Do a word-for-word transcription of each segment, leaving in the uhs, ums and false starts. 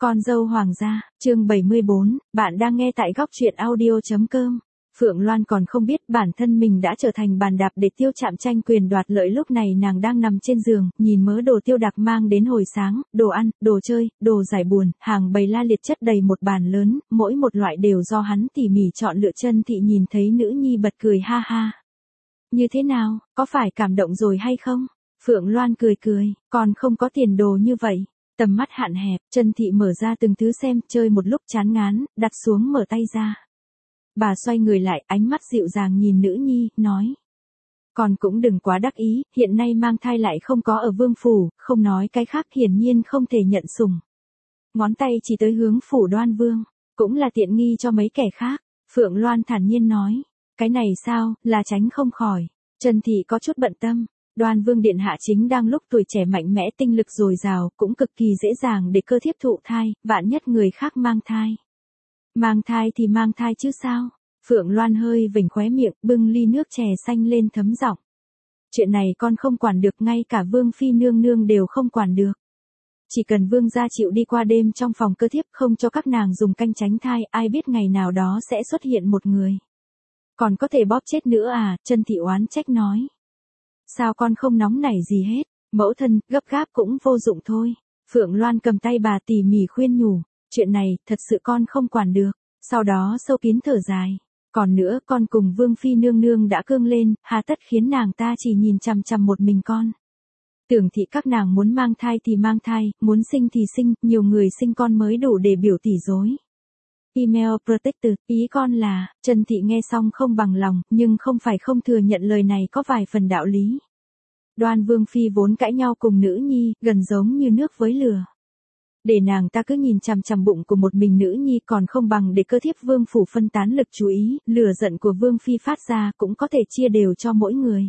Con dâu hoàng gia, chương bảy mươi bốn, bạn đang nghe tại góc truyện audio.com. Phượng Loan còn không biết bản thân mình đã trở thành bàn đạp để Tiêu Trạm tranh quyền đoạt lợi. Lúc này nàng đang nằm trên giường, nhìn mớ đồ Tiêu Đạc mang đến hồi sáng, đồ ăn, đồ chơi, đồ giải buồn, hàng bày la liệt chất đầy một bàn lớn, mỗi một loại đều do hắn tỉ mỉ chọn lựa. Chân Thị nhìn thấy nữ nhi bật cười ha ha. Như thế nào, có phải cảm động rồi hay không? Phượng Loan cười cười, còn không có tiền đồ như vậy. Tầm mắt hạn hẹp, Chân Thị mở ra từng thứ xem, chơi một lúc chán ngán, đặt xuống mở tay ra. Bà xoay người lại, ánh mắt dịu dàng nhìn nữ nhi, nói. Con cũng đừng quá đắc ý, hiện nay mang thai lại không có ở vương phủ, không nói cái khác hiển nhiên không thể nhận sủng. Ngón tay chỉ tới hướng phủ Đoan Vương, cũng là tiện nghi cho mấy kẻ khác. Phượng Loan thản nhiên nói. Cái này sao, là tránh không khỏi. Chân Thị có chút bận tâm. Đoan Vương điện hạ chính đang lúc tuổi trẻ mạnh mẽ, tinh lực dồi dào, cũng cực kỳ dễ dàng để cơ thiếp thụ thai, vạn nhất người khác mang thai. Mang thai thì mang thai chứ sao? Phượng Loan hơi vểnh khóe miệng, bưng ly nước chè xanh lên thấm giọng. Chuyện này con không quản được, ngay cả Vương phi nương nương đều không quản được. Chỉ cần Vương gia chịu đi qua đêm trong phòng cơ thiếp, không cho các nàng dùng canh tránh thai, ai biết ngày nào đó sẽ xuất hiện một người. Còn có thể bóp chết nữa à? Chân Thị oán trách nói. Sao con không nóng nảy gì hết, mẫu thân, gấp gáp cũng vô dụng thôi. Phượng Loan cầm tay bà tỉ mỉ khuyên nhủ, chuyện này, thật sự con không quản được. Sau đó sâu kín thở dài. Còn nữa, con cùng Vương phi nương nương đã cương lên, hà tất khiến nàng ta chỉ nhìn chằm chằm một mình con. Tưởng thị các nàng muốn mang thai thì mang thai, muốn sinh thì sinh, nhiều người sinh con mới đủ để biểu tỷ dối. Email protector, ý con là. Chân Thị nghe xong không bằng lòng, nhưng không phải không thừa nhận lời này có vài phần đạo lý. Đoan Vương phi vốn cãi nhau cùng nữ nhi, gần giống như nước với lửa. Để nàng ta cứ nhìn chằm chằm bụng của một mình nữ nhi, còn không bằng để cơ thiếp vương phủ phân tán lực chú ý, lửa giận của Vương phi phát ra cũng có thể chia đều cho mỗi người.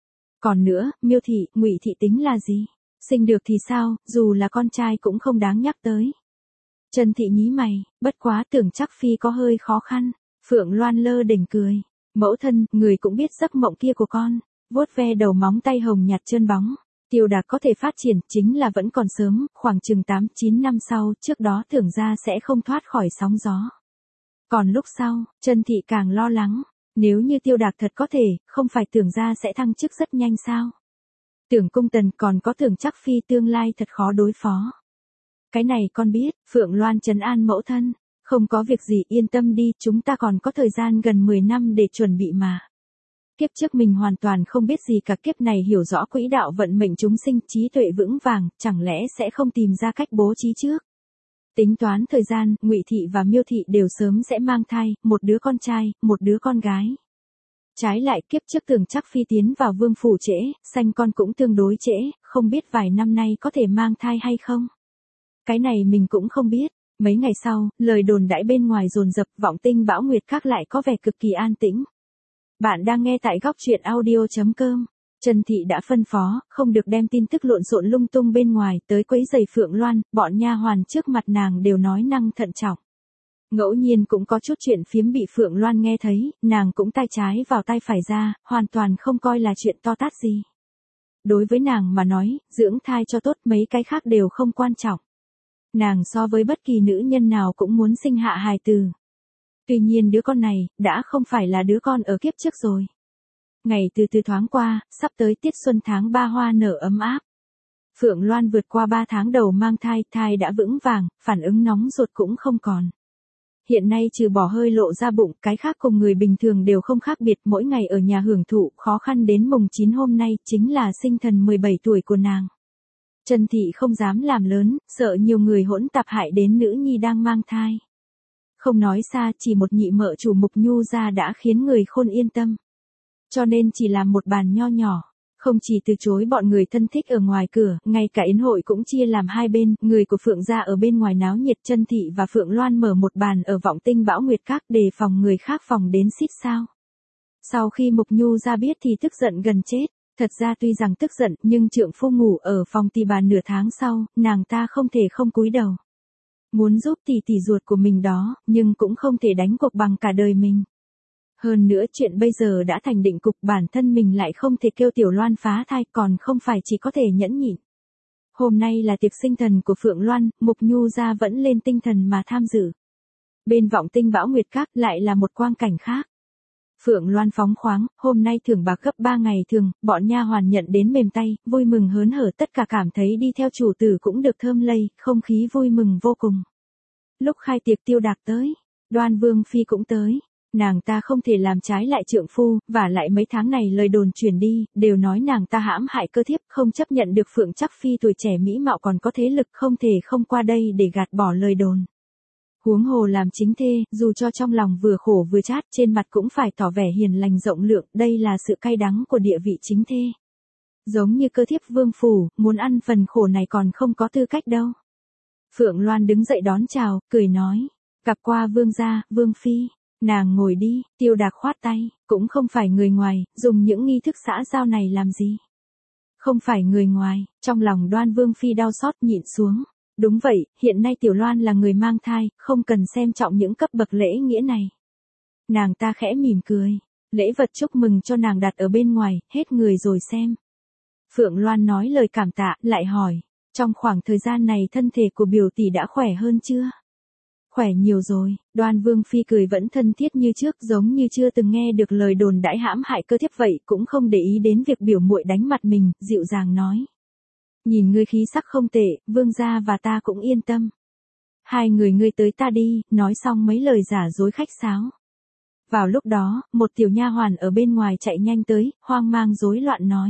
Còn nữa, Miêu thị, Ngụy thị tính là gì? Sinh được thì sao, dù là con trai cũng không đáng nhắc tới. Chân Thị nhí mày, bất quá tưởng chắc phi có hơi khó khăn. Phượng Loan lơ đỉnh cười. Mẫu thân, người cũng biết giấc mộng kia của con. Vuốt ve đầu móng tay hồng nhạt trơn bóng. Tiêu Đạc có thể phát triển, chính là vẫn còn sớm, khoảng chừng tám chín năm sau, trước đó tưởng ra sẽ không thoát khỏi sóng gió. Còn lúc sau, Chân Thị càng lo lắng. Nếu như Tiêu Đạc thật có thể, không phải tưởng ra sẽ thăng chức rất nhanh sao? Tưởng Cung Tần còn có tưởng chắc phi tương lai thật khó đối phó. Cái này con biết. Phượng Loan trấn an mẫu thân. Không có việc gì, yên tâm đi, chúng ta còn có thời gian gần mười năm để chuẩn bị mà. Kiếp trước mình hoàn toàn không biết gì cả, kiếp này hiểu rõ quỹ đạo vận mệnh chúng sinh, trí tuệ vững vàng, chẳng lẽ sẽ không tìm ra cách bố trí trước. Tính toán thời gian, Ngụy thị và Miêu thị đều sớm sẽ mang thai, một đứa con trai, một đứa con gái. Trái lại, kiếp trước tưởng chắc phi tiến vào vương phủ trễ, sanh con cũng tương đối trễ, không biết vài năm nay có thể mang thai hay không. Cái này mình cũng không biết. Mấy ngày sau, lời đồn đãi bên ngoài dồn dập, vọng tinh bão nguyệt các lại có vẻ cực kỳ an tĩnh. Bạn đang nghe tại góc truyện audio.com. Chân Thị đã phân phó, không được đem tin tức lộn xộn lung tung bên ngoài tới quấy rầy Phượng Loan, bọn nha hoàn trước mặt nàng đều nói năng thận trọng. Ngẫu nhiên cũng có chút chuyện phiếm bị Phượng Loan nghe thấy, nàng cũng tay trái vào tay phải ra, hoàn toàn không coi là chuyện to tát gì. Đối với nàng mà nói, dưỡng thai cho tốt, mấy cái khác đều không quan trọng. Nàng so với bất kỳ nữ nhân nào cũng muốn sinh hạ hài tử. Tuy nhiên đứa con này, đã không phải là đứa con ở kiếp trước rồi. Ngày từ từ thoáng qua, sắp tới tiết xuân tháng ba hoa nở ấm áp. Phượng Loan vượt qua ba tháng đầu mang thai, thai đã vững vàng, phản ứng nóng ruột cũng không còn. Hiện nay trừ bỏ hơi lộ ra bụng, cái khác cùng người bình thường đều không khác biệt, mỗi ngày ở nhà hưởng thụ, khó khăn đến mùng chín hôm nay, chính là sinh thần mười bảy tuổi của nàng. Chân Thị không dám làm lớn, sợ nhiều người hỗn tạp hại đến nữ nhi đang mang thai. Không nói xa, chỉ một nhị mợ chủ Mục Nhu gia đã khiến người khôn yên tâm. Cho nên chỉ làm một bàn nho nhỏ, không chỉ từ chối bọn người thân thích ở ngoài cửa, ngay cả yến hội cũng chia làm hai bên, người của Phượng gia ở bên ngoài náo nhiệt, Chân Thị và Phượng Loan mở một bàn ở vọng tinh bão nguyệt các đề phòng người khác phòng đến xít sao. Sau khi Mục Nhu gia biết thì tức giận gần chết. Thật ra tuy rằng tức giận, nhưng trượng phu ngủ ở phòng tỳ bà nửa tháng sau, nàng ta không thể không cúi đầu. Muốn giúp tỷ tỷ ruột của mình đó, nhưng cũng không thể đánh cuộc bằng cả đời mình. Hơn nữa chuyện bây giờ đã thành định cục, bản thân mình lại không thể kêu Tiểu Loan phá thai, còn không phải chỉ có thể nhẫn nhịn. Hôm nay là tiệc sinh thần của Phượng Loan, Mục Nhu gia vẫn lên tinh thần mà tham dự. Bên Vọng Tinh Bão Nguyệt Các lại là một quang cảnh khác. Phượng Loan phóng khoáng, hôm nay thưởng bạc gấp ba ngày thường, bọn nha hoàn nhận đến mềm tay, vui mừng hớn hở, tất cả cảm thấy đi theo chủ tử cũng được thơm lây, không khí vui mừng vô cùng. Lúc khai tiệc Tiêu Đạc tới, Đoan Vương phi cũng tới. Nàng ta không thể làm trái lại trượng phu, và lại mấy tháng này lời đồn truyền đi, đều nói nàng ta hãm hại cơ thiếp, không chấp nhận được Phượng Trắc phi tuổi trẻ mỹ mạo còn có thế lực, không thể không qua đây để gạt bỏ lời đồn. Huống hồ làm chính thê, dù cho trong lòng vừa khổ vừa chát, trên mặt cũng phải tỏ vẻ hiền lành rộng lượng, đây là sự cay đắng của địa vị chính thê. Giống như cơ thiếp vương phủ, muốn ăn phần khổ này còn không có tư cách đâu. Phượng Loan đứng dậy đón chào, cười nói, gặp qua vương gia, vương phi. Nàng ngồi đi, Tiêu Đạc khoát tay, cũng không phải người ngoài, dùng những nghi thức xã giao này làm gì. Không phải người ngoài, trong lòng Đoan Vương phi đau xót nhịn xuống. Đúng vậy, hiện nay Tiểu Loan là người mang thai, không cần xem trọng những cấp bậc lễ nghĩa này. Nàng ta khẽ mỉm cười, lễ vật chúc mừng cho nàng đặt ở bên ngoài, hết người rồi xem. Phượng Loan nói lời cảm tạ, lại hỏi, trong khoảng thời gian này thân thể của biểu tỷ đã khỏe hơn chưa? Khỏe nhiều rồi, Đoan Vương phi cười vẫn thân thiết như trước, giống như chưa từng nghe được lời đồn đãi hãm hại cơ thiếp vậy, cũng không để ý đến việc biểu muội đánh mặt mình, dịu dàng nói. Nhìn ngươi khí sắc không tệ, vương gia và ta cũng yên tâm. Hai người ngươi tới ta đi, nói xong mấy lời giả dối khách sáo. Vào lúc đó, một tiểu nha hoàn ở bên ngoài chạy nhanh tới, hoang mang rối loạn nói.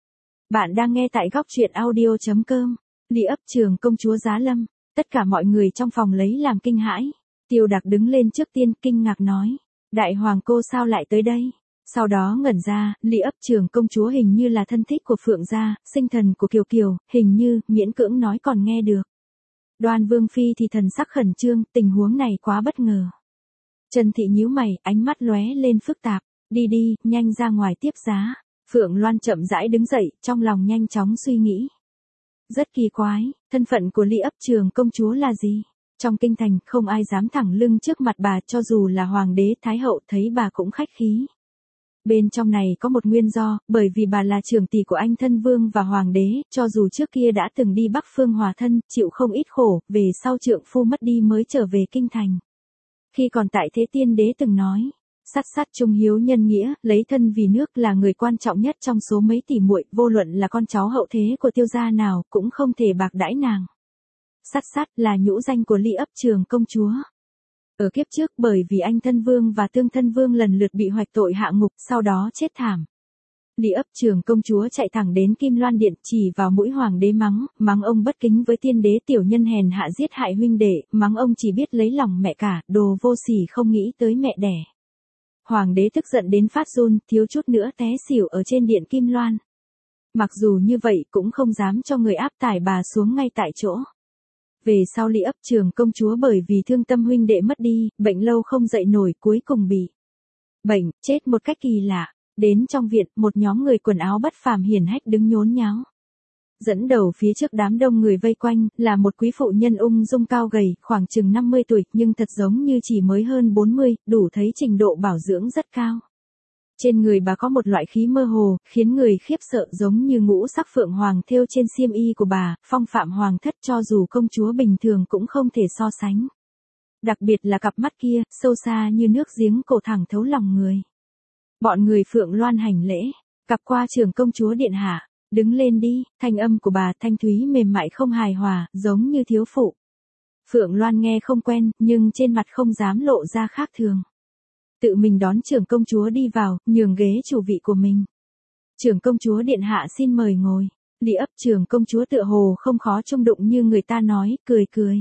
Bạn đang nghe tại góc truyện audio chấm com, Ly ấp Trường công chúa Giá Lâm. Tất cả mọi người trong phòng lấy làm kinh hãi. Tiêu Đạc đứng lên trước tiên, kinh ngạc nói. Đại hoàng cô sao lại tới đây? Sau đó ngẩn ra, Ly ấp Trường công chúa hình như là thân thích của Phượng gia, sinh thần của Kiều Kiều, hình như, miễn cưỡng nói còn nghe được. Đoan Vương phi thì thần sắc khẩn trương, tình huống này quá bất ngờ. Trần Thị nhíu mày, ánh mắt lóe lên phức tạp. Đi đi, nhanh ra ngoài tiếp giá. Phượng Loan chậm rãi đứng dậy, trong lòng nhanh chóng suy nghĩ. Rất kỳ quái, thân phận của Ly ấp Trường công chúa là gì? Trong kinh thành, không ai dám thẳng lưng trước mặt bà, cho dù là hoàng đế, thái hậu thấy bà cũng khách khí. Bên trong này có một nguyên do, bởi vì bà là trưởng tỷ của anh thân vương và hoàng đế, cho dù trước kia đã từng đi Bắc Phương hòa thân, chịu không ít khổ, về sau trượng phu mất đi mới trở về kinh thành. Khi còn tại thế tiên đế từng nói, sát sát trung hiếu nhân nghĩa, lấy thân vì nước là người quan trọng nhất trong số mấy tỷ muội, vô luận là con cháu hậu thế của Tiêu gia nào, cũng không thể bạc đãi nàng. Sát sát là nhũ danh của Ly ấp Trường công chúa. Ở kiếp trước bởi vì anh thân vương và tương thân vương lần lượt bị hoạch tội hạ ngục, sau đó chết thảm. Ly ấp Trường công chúa chạy thẳng đến Kim Loan Điện, chỉ vào mũi hoàng đế mắng, mắng ông bất kính với tiên đế, tiểu nhân hèn hạ giết hại huynh đệ, mắng ông chỉ biết lấy lòng mẹ cả, đồ vô sỉ không nghĩ tới mẹ đẻ. Hoàng đế tức giận đến phát run, thiếu chút nữa té xỉu ở trên điện Kim Loan. Mặc dù như vậy cũng không dám cho người áp tải bà xuống ngay tại chỗ. Về sau Ly ấp Trường công chúa bởi vì thương tâm huynh đệ mất đi, bệnh lâu không dậy nổi, cuối cùng bị bệnh, chết một cách kỳ lạ. Đến trong viện, một nhóm người quần áo bất phàm hiển hách đứng nhốn nháo. Dẫn đầu phía trước đám đông người vây quanh, là một quý phụ nhân ung dung cao gầy, khoảng chừng năm mươi tuổi, nhưng thật giống như chỉ mới hơn bốn mươi, đủ thấy trình độ bảo dưỡng rất cao. Trên người bà có một loại khí mơ hồ, khiến người khiếp sợ, giống như ngũ sắc phượng hoàng thêu trên xiêm y của bà, phong phạm hoàng thất, cho dù công chúa bình thường cũng không thể so sánh. Đặc biệt là cặp mắt kia, sâu xa như nước giếng cổ, thẳng thấu lòng người. Bọn người Phượng Loan hành lễ, gặp qua Trường công chúa điện hạ. Đứng lên đi, thanh âm của bà thanh thúy mềm mại không hài hòa, giống như thiếu phụ. Phượng Loan nghe không quen, nhưng trên mặt không dám lộ ra khác thường. Tự mình đón Trường công chúa đi vào, nhường ghế chủ vị của mình. Trường công chúa điện hạ xin mời ngồi. Ly ấp Trường công chúa tựa hồ không khó trông đụng như người ta nói, cười cười.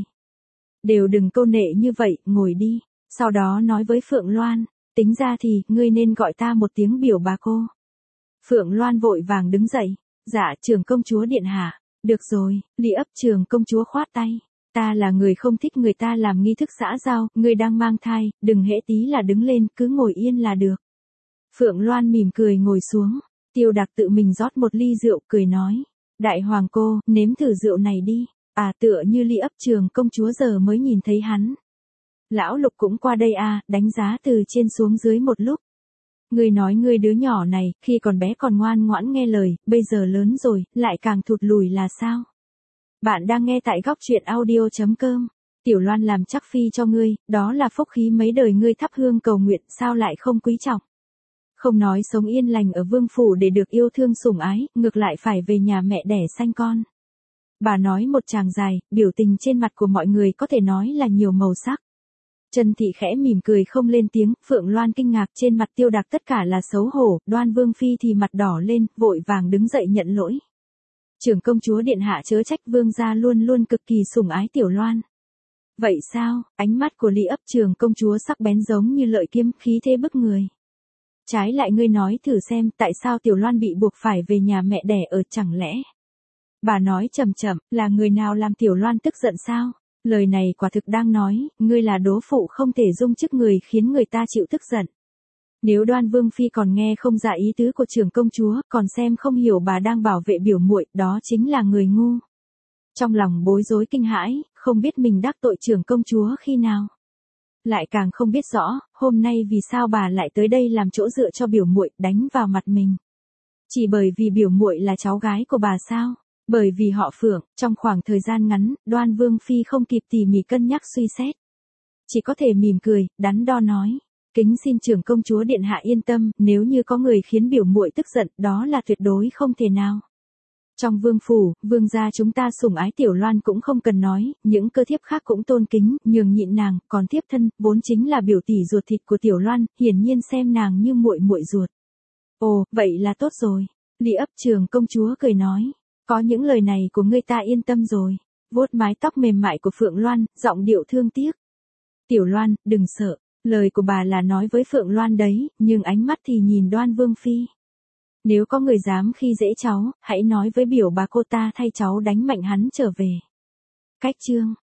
Đều đừng câu nệ như vậy, ngồi đi. Sau đó nói với Phượng Loan, tính ra thì, ngươi nên gọi ta một tiếng biểu bà cô. Phượng Loan vội vàng đứng dậy. Dạ, Trường công chúa điện hạ. Được rồi, Ly ấp Trường công chúa khoát tay. Ta là người không thích người ta làm nghi thức xã giao, ngươi đang mang thai, đừng hễ tí là đứng lên, cứ ngồi yên là được. Phượng Loan mỉm cười ngồi xuống. Tiêu Đạc tự mình rót một ly rượu, cười nói. Đại hoàng cô, nếm thử rượu này đi. À, tựa như Ly ấp Trường công chúa giờ mới nhìn thấy hắn. Lão Lục cũng qua đây à, đánh giá từ trên xuống dưới một lúc. Ngươi nói ngươi đứa nhỏ này, khi còn bé còn ngoan ngoãn nghe lời, bây giờ lớn rồi, lại càng thụt lùi là sao? Bạn đang nghe tại góc truyện audio chấm com. Tiểu Loan làm chắc phi cho ngươi, đó là phúc khí mấy đời ngươi thắp hương cầu nguyện, sao lại không quý trọng. Không nói sống yên lành ở vương phủ để được yêu thương sủng ái, ngược lại phải về nhà mẹ đẻ sanh con. Bà nói một tràng dài, biểu tình trên mặt của mọi người có thể nói là nhiều màu sắc. Trần Thị khẽ mỉm cười không lên tiếng, Phượng Loan kinh ngạc, trên mặt Tiêu Đạc tất cả là xấu hổ, Đoan Vương Phi thì mặt đỏ lên, vội vàng đứng dậy nhận lỗi. Trưởng công chúa điện hạ chớ trách, vương gia luôn luôn cực kỳ sủng ái Tiểu Loan. Vậy sao? Ánh mắt của Lý Ấp trưởng công chúa sắc bén giống như lợi kiếm, khí thế bức người. Trái lại ngươi nói thử xem, tại sao Tiểu Loan bị buộc phải về nhà mẹ đẻ ở, chẳng lẽ? Bà nói chậm chậm, là người nào làm Tiểu Loan tức giận sao? Lời này quả thực đang nói, ngươi là đố phụ không thể dung chức người khiến người ta chịu tức giận. Nếu Đoan Vương Phi còn nghe không ra ý tứ của trưởng công chúa, còn xem không hiểu bà đang bảo vệ biểu muội, đó chính là người ngu. Trong lòng bối rối kinh hãi, không biết mình đắc tội trưởng công chúa khi nào. Lại càng không biết rõ, hôm nay vì sao bà lại tới đây làm chỗ dựa cho biểu muội, đánh vào mặt mình. Chỉ bởi vì biểu muội là cháu gái của bà sao? Bởi vì họ Phượng, trong khoảng thời gian ngắn, Đoan Vương Phi không kịp tỉ mỉ cân nhắc suy xét. Chỉ có thể mỉm cười, đắn đo nói. Kính xin trưởng công chúa điện hạ yên tâm, nếu như có người khiến biểu muội tức giận, đó là tuyệt đối không thể nào. Trong vương phủ, vương gia chúng ta sủng ái Tiểu Loan cũng không cần nói, những cơ thiếp khác cũng tôn kính, nhường nhịn nàng, còn thiếp thân, vốn chính là biểu tỷ ruột thịt của Tiểu Loan, hiển nhiên xem nàng như muội muội ruột. Ồ, vậy là tốt rồi. Lý Ấp trưởng công chúa cười nói. Có những lời này của ngươi ta yên tâm rồi. Vuốt mái tóc mềm mại của Phượng Loan, giọng điệu thương tiếc. Tiểu Loan, đừng sợ. Lời của bà là nói với Phượng Loan đấy, nhưng ánh mắt thì nhìn Đoan Vương Phi. Nếu có người dám khi dễ cháu, hãy nói với biểu bà cô ta thay cháu đánh mạnh hắn trở về. Cách chương.